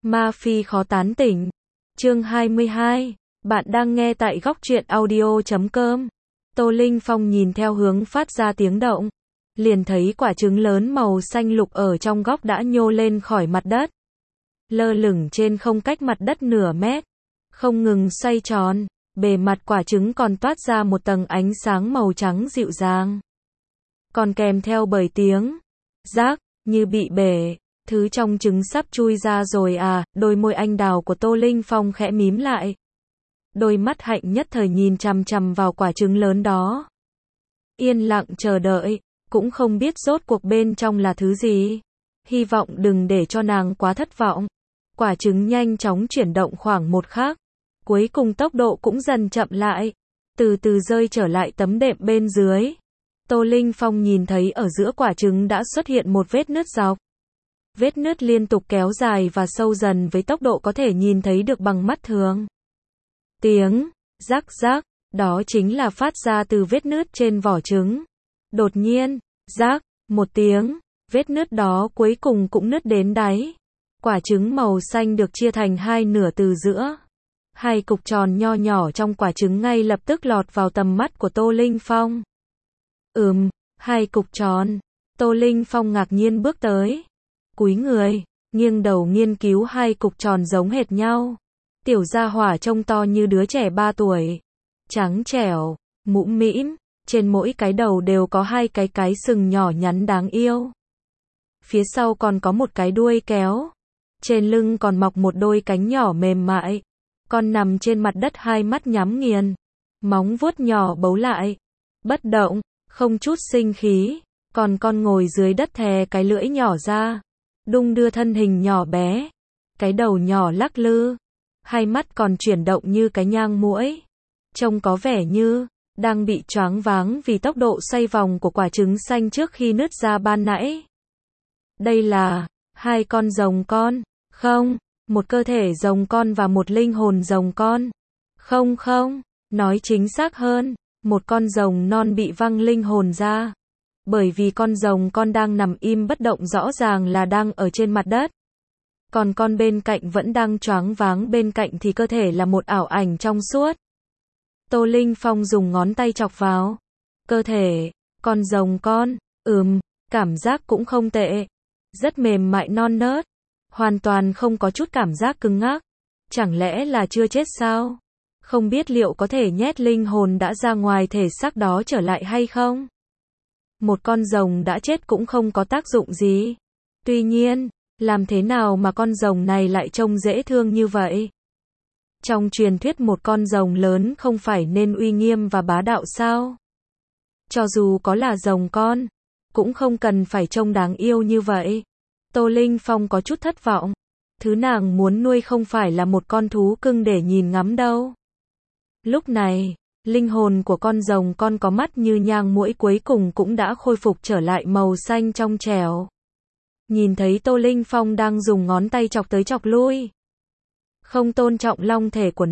Ma Phi khó tán tỉnh. Chương 22. Bạn đang nghe tại góc truyện audio.com. Tô Linh Phong nhìn theo hướng phát ra tiếng động, liền thấy quả trứng lớn màu xanh lục ở trong góc đã nhô lên khỏi mặt đất, lơ lửng trên không cách mặt đất nửa mét, không ngừng xoay tròn. Bề mặt quả trứng còn toát ra một tầng ánh sáng màu trắng dịu dàng, còn kèm theo bởi tiếng rác như bị bể. Thứ trong trứng sắp chui ra rồi à? Đôi môi anh đào của Tô Linh Phong khẽ mím lại. Đôi mắt hạnh nhất thời nhìn chằm chằm vào quả trứng lớn đó. Yên lặng chờ đợi, cũng không biết rốt cuộc bên trong là thứ gì. Hy vọng đừng để cho nàng quá thất vọng. Quả trứng nhanh chóng chuyển động khoảng một khắc. Cuối cùng tốc độ cũng dần chậm lại. Từ từ rơi trở lại tấm đệm bên dưới. Tô Linh Phong nhìn thấy ở giữa quả trứng đã xuất hiện một vết nứt dọc. Vết nứt liên tục kéo dài và sâu dần với tốc độ có thể nhìn thấy được bằng mắt thường. Tiếng rắc rắc, đó chính là phát ra từ vết nứt trên vỏ trứng. Đột nhiên, rắc, một tiếng, vết nứt đó cuối cùng cũng nứt đến đáy. Quả trứng màu xanh được chia thành hai nửa từ giữa. Hai cục tròn nho nhỏ trong quả trứng ngay lập tức lọt vào tầm mắt của Tô Linh Phong. Hai cục tròn. Tô Linh Phong ngạc nhiên bước tới. Cúi người, nghiêng đầu nghiên cứu hai cục tròn giống hệt nhau. Tiểu gia hỏa trông to như đứa trẻ 3 tuổi. Trắng trẻo, mũm mĩm, trên mỗi cái đầu đều có hai cái sừng nhỏ nhắn đáng yêu. Phía sau còn có một cái đuôi kéo. Trên lưng còn mọc một đôi cánh nhỏ mềm mại. Con nằm trên mặt đất hai mắt nhắm nghiền. Móng vuốt nhỏ bấu lại. Bất động, không chút sinh khí. Còn con ngồi dưới đất thè cái lưỡi nhỏ ra. Đung đưa thân hình nhỏ bé. Cái đầu nhỏ lắc lư. Hai mắt còn chuyển động như cái nhang muỗi. Trông có vẻ như đang bị choáng váng vì tốc độ xoay vòng của quả trứng xanh trước khi nứt ra ban nãy. Đây là hai con rồng con. Không, một cơ thể rồng con và một linh hồn rồng con. Không, nói chính xác hơn, một con rồng non bị văng linh hồn ra. Bởi vì con rồng con đang nằm im bất động rõ ràng là đang ở trên mặt đất. Còn con bên cạnh vẫn đang choáng váng, bên cạnh thì cơ thể là một ảo ảnh trong suốt. Tô Linh Phong dùng ngón tay chọc vào cơ thể con rồng con. Cảm giác cũng không tệ. Rất mềm mại non nớt. Hoàn toàn không có chút cảm giác cứng ngắc. Chẳng lẽ là chưa chết sao? Không biết liệu có thể nhét linh hồn đã ra ngoài thể xác đó trở lại hay không? Một con rồng đã chết cũng không có tác dụng gì. Tuy nhiên, làm thế nào mà con rồng này lại trông dễ thương như vậy? Trong truyền thuyết một con rồng lớn không phải nên uy nghiêm và bá đạo sao? Cho dù có là rồng con, cũng không cần phải trông đáng yêu như vậy. Tô Linh Phong có chút thất vọng. Thứ nàng muốn nuôi không phải là một con thú cưng để nhìn ngắm đâu. Lúc này, linh hồn của con rồng con có mắt như nhang muỗi cuối cùng cũng đã khôi phục trở lại màu xanh trong trẻo. Nhìn thấy Tô Linh Phong đang dùng ngón tay chọc tới chọc lui, không tôn trọng long thể của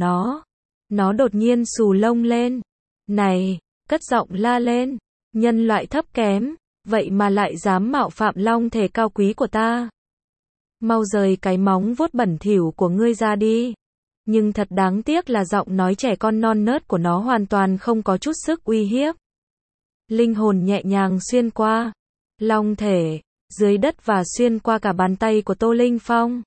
nó đột nhiên xù lông lên. Này, cất giọng la lên, nhân loại thấp kém, vậy mà lại dám mạo phạm long thể cao quý của ta. Mau rời cái móng vuốt bẩn thỉu của ngươi ra đi. Nhưng thật đáng tiếc là giọng nói trẻ con non nớt của nó hoàn toàn không có chút sức uy hiếp. Linh hồn nhẹ nhàng xuyên qua long thể, dưới đất và xuyên qua cả bàn tay của Tô Linh Phong.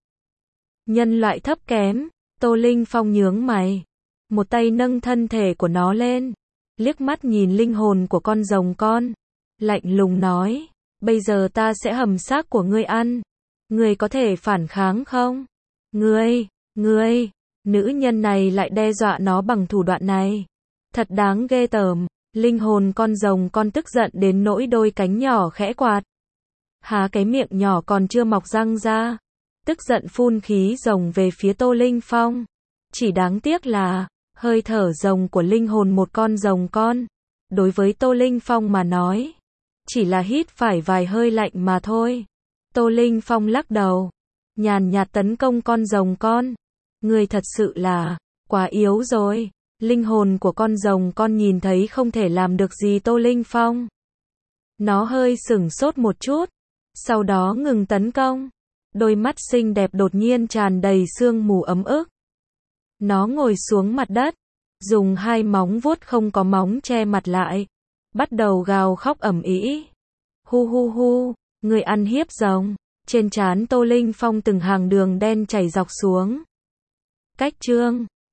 Nhân loại thấp kém. Tô Linh Phong nhướng mày. Một tay nâng thân thể của nó lên, liếc mắt nhìn linh hồn của con rồng con, lạnh lùng nói, bây giờ ta sẽ hầm xác của ngươi ăn. Ngươi có thể phản kháng không? Ngươi, nữ nhân này lại đe dọa nó bằng thủ đoạn này. Thật đáng ghê tởm. Linh hồn con rồng con tức giận đến nỗi đôi cánh nhỏ khẽ quạt. Há cái miệng nhỏ còn chưa mọc răng ra. Tức giận phun khí rồng về phía Tô Linh Phong. Chỉ đáng tiếc là, hơi thở rồng của linh hồn một con rồng con, đối với Tô Linh Phong mà nói, chỉ là hít phải vài hơi lạnh mà thôi. Tô Linh Phong lắc đầu, nhàn nhạt tấn công con rồng con. Người thật sự là quá yếu rồi. Linh hồn của con rồng con nhìn thấy không thể làm được gì Tô Linh Phong. Nó hơi sửng sốt một chút, sau đó ngừng tấn công. đôi mắt xinh đẹp đột nhiên tràn đầy sương mù ấm ức. Nó ngồi xuống mặt đất, dùng hai móng vuốt không có móng che mặt lại, bắt đầu gào khóc ầm ĩ. Hu hu hu, người ăn hiếp rồng. Trên trán Tô Linh Phong từng hàng đường đen chảy dọc xuống. Cách chương